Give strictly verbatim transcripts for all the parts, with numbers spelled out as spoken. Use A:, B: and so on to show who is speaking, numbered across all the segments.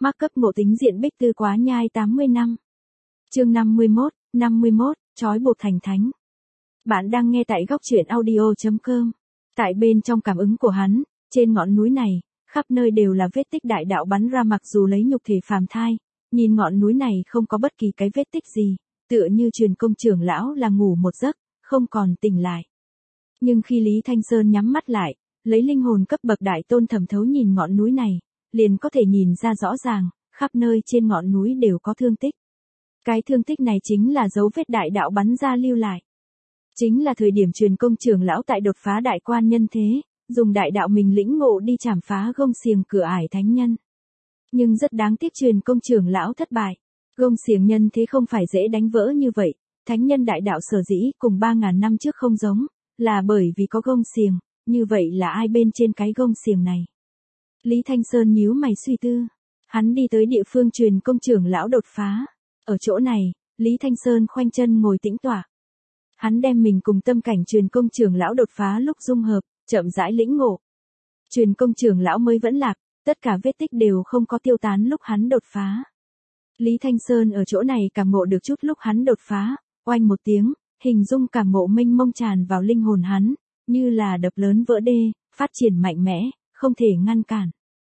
A: Mark cấp ngộ tính diện Bích Tư Quá Nhai tám mươi năm. Chương năm mươi mốt, năm mươi mốt, trói buộc thành thánh. Bạn đang nghe tại góc truyện audio chấm com. Tại bên trong cảm ứng của hắn, trên ngọn núi này, khắp nơi đều là vết tích đại đạo bắn ra, mặc dù lấy nhục thể phàm thai, nhìn ngọn núi này không có bất kỳ cái vết tích gì, tựa như Truyền Công trưởng lão là ngủ một giấc, không còn tỉnh lại. Nhưng khi Lý Thanh Sơn nhắm mắt lại, lấy linh hồn cấp bậc đại tôn thẩm thấu nhìn ngọn núi này, liền có thể nhìn ra rõ ràng, khắp nơi trên ngọn núi đều có thương tích. Cái thương tích này chính là dấu vết đại đạo bắn ra lưu lại. Chính là thời điểm Truyền Công trưởng lão tại đột phá đại quan nhân thế, dùng đại đạo mình lĩnh ngộ đi chảm phá gông xiềng cửa ải thánh nhân. Nhưng rất đáng tiếc Truyền Công trưởng lão thất bại. Gông xiềng nhân thế không phải dễ đánh vỡ như vậy, thánh nhân đại đạo sở dĩ cùng ba ngàn năm trước không giống, là bởi vì có gông xiềng, như vậy là ai bên trên cái gông xiềng này? Lý Thanh Sơn nhíu mày suy tư, hắn đi tới địa phương Truyền Công trưởng lão đột phá. Ở chỗ này, Lý Thanh Sơn khoanh chân ngồi tĩnh tọa. Hắn đem mình cùng tâm cảnh Truyền Công trưởng lão đột phá lúc dung hợp, chậm rãi lĩnh ngộ. Truyền Công trưởng lão mới vẫn lạc, tất cả vết tích đều không có tiêu tán lúc hắn đột phá. Lý Thanh Sơn ở chỗ này cảm ngộ được chút lúc hắn đột phá, oanh một tiếng, hình dung cảm ngộ mênh mông tràn vào linh hồn hắn, như là đập lớn vỡ đê, phát triển mạnh mẽ, không thể ngăn cản.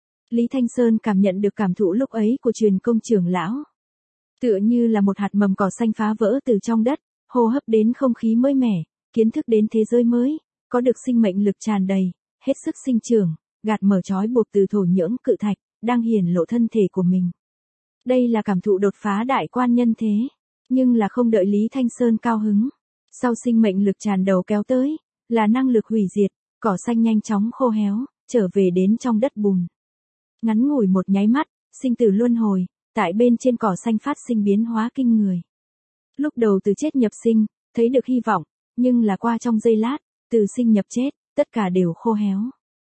A: Lý Thanh Sơn cảm nhận được cảm thụ lúc ấy của Truyền Công trưởng lão. Tựa như là một hạt mầm cỏ xanh phá vỡ từ trong đất, hô hấp đến không khí mới mẻ, kiến thức đến thế giới mới, có được sinh mệnh lực tràn đầy, hết sức sinh trưởng, gạt mở trói buộc từ thổ nhưỡng cự thạch, đang hiển lộ thân thể của mình. Đây là cảm thụ đột phá đại quan nhân thế, nhưng là không đợi Lý Thanh Sơn cao hứng. Sau sinh mệnh lực tràn đầu kéo tới, là năng lực hủy diệt, cỏ xanh nhanh chóng khô héo, trở về đến trong đất bùn. Ngắn ngủi một nháy mắt, sinh tử luân hồi, tại bên trên cỏ xanh phát sinh biến hóa kinh người. Lúc đầu từ chết nhập sinh, thấy được hy vọng, nhưng là qua trong giây lát, từ sinh nhập chết, tất cả đều khô héo.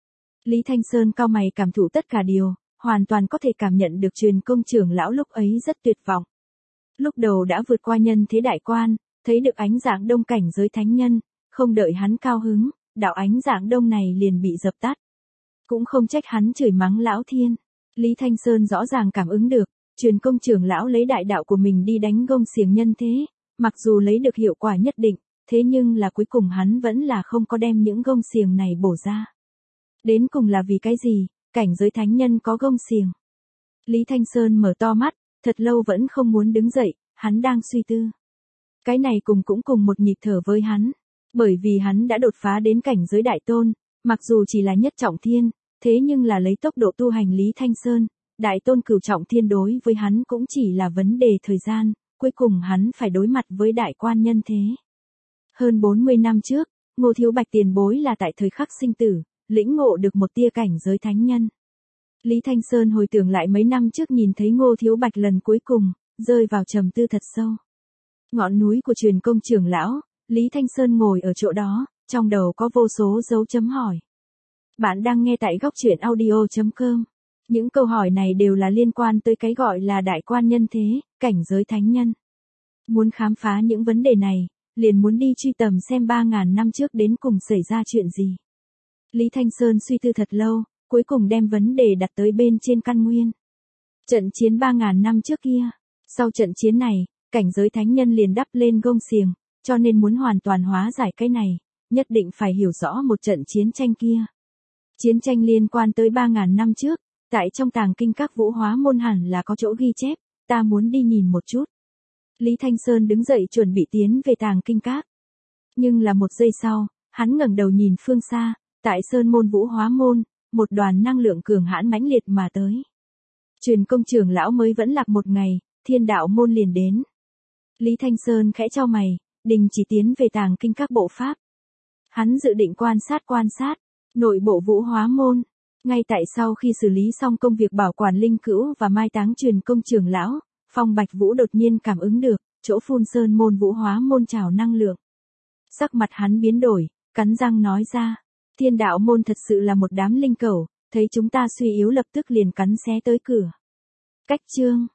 A: Lý Thanh Sơn cau mày cảm thụ tất cả điều, hoàn toàn có thể cảm nhận được Truyền Công trưởng lão lúc ấy rất tuyệt vọng. Lúc đầu đã vượt qua nhân thế đại quan, thấy được ánh dạng đông cảnh giới thánh nhân, không đợi hắn cao hứng, đạo ánh dạng đông này liền bị dập tắt. Cũng không trách hắn chửi mắng lão thiên. Lý Thanh Sơn rõ ràng cảm ứng được, Truyền Công trưởng lão lấy đại đạo của mình đi đánh gông xiềng nhân thế, mặc dù lấy được hiệu quả nhất định, thế nhưng là cuối cùng hắn vẫn là không có đem những gông xiềng này bổ ra. Đến cùng là vì cái gì, cảnh giới thánh nhân có gông xiềng? Lý Thanh Sơn mở to mắt, thật lâu vẫn không muốn đứng dậy, hắn đang suy tư. Cái này cùng cũng cùng một nhịp thở với hắn, bởi vì hắn đã đột phá đến cảnh giới đại tôn, mặc dù chỉ là nhất trọng thiên, thế nhưng là lấy tốc độ tu hành Lý Thanh Sơn, đại tôn cửu trọng thiên đối với hắn cũng chỉ là vấn đề thời gian, cuối cùng hắn phải đối mặt với đại quan nhân thế. Hơn bốn mươi năm trước, Ngô Thiếu Bạch tiền bối là tại thời khắc sinh tử, lĩnh ngộ được một tia cảnh giới thánh nhân. Lý Thanh Sơn hồi tưởng lại mấy năm trước nhìn thấy Ngô Thiếu Bạch lần cuối cùng, rơi vào trầm tư thật sâu. Ngọn núi của Truyền Công trưởng lão, Lý Thanh Sơn ngồi ở chỗ đó, trong đầu có vô số dấu chấm hỏi. Bạn đang nghe tại góc truyện audio chấm com. Những câu hỏi này đều là liên quan tới cái gọi là đại quan nhân thế, cảnh giới thánh nhân. Muốn khám phá những vấn đề này, liền muốn đi truy tầm xem ba ngàn năm trước đến cùng xảy ra chuyện gì. Lý Thanh Sơn suy tư thật lâu, cuối cùng đem vấn đề đặt tới bên trên căn nguyên. Trận chiến ba ngàn năm trước kia, sau trận chiến này, cảnh giới thánh nhân liền đắp lên gông xiềng, cho nên muốn hoàn toàn hóa giải cái này, nhất định phải hiểu rõ một trận chiến tranh kia. Chiến tranh liên quan tới ba ngàn năm trước, tại trong tàng kinh các Vũ Hóa môn hẳn là có chỗ ghi chép, ta muốn đi nhìn một chút. Lý Thanh Sơn đứng dậy chuẩn bị tiến về tàng kinh các. Nhưng là một giây sau, hắn ngẩng đầu nhìn phương xa, tại Sơn môn Vũ Hóa môn, một đoàn năng lượng cường hãn mãnh liệt mà tới. Truyền Công trưởng lão mới vẫn lạc một ngày, Thiên Đạo môn liền đến. Lý Thanh Sơn khẽ chau mày, đình chỉ tiến về tàng kinh các bộ pháp. Hắn dự định quan sát quan sát nội bộ Vũ Hóa môn. Ngay tại sau khi xử lý xong công việc bảo quản linh cữu và mai táng Truyền Công trưởng lão, Phong Bạch Vũ đột nhiên cảm ứng được, chỗ phun Sơn môn Vũ Hóa môn trào năng lượng. Sắc mặt hắn biến đổi, cắn răng nói ra, Thiên Đạo môn thật sự là một đám linh cẩu, thấy chúng ta suy yếu lập tức liền cắn xé tới cửa. Cách chương